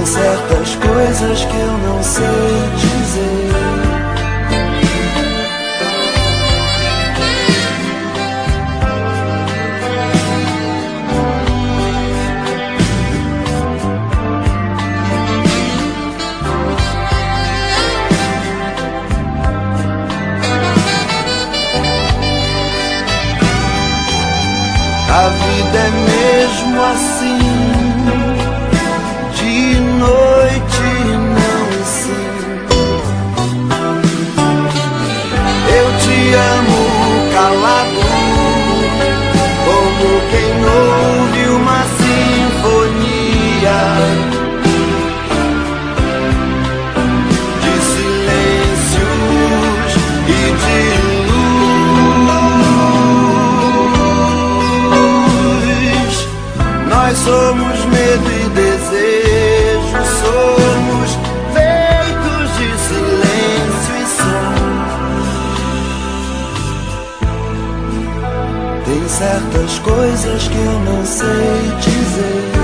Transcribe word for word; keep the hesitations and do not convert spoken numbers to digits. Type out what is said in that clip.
certas coisas que eu não sei dizer. A vida é mesmo assim, de noite não sim. Eu te amo calado, como quem ouve uma sinfonia de silêncios e de nós somos medo e desejo, somos feitos de silêncio e som. Tem certas coisas que eu não sei dizer.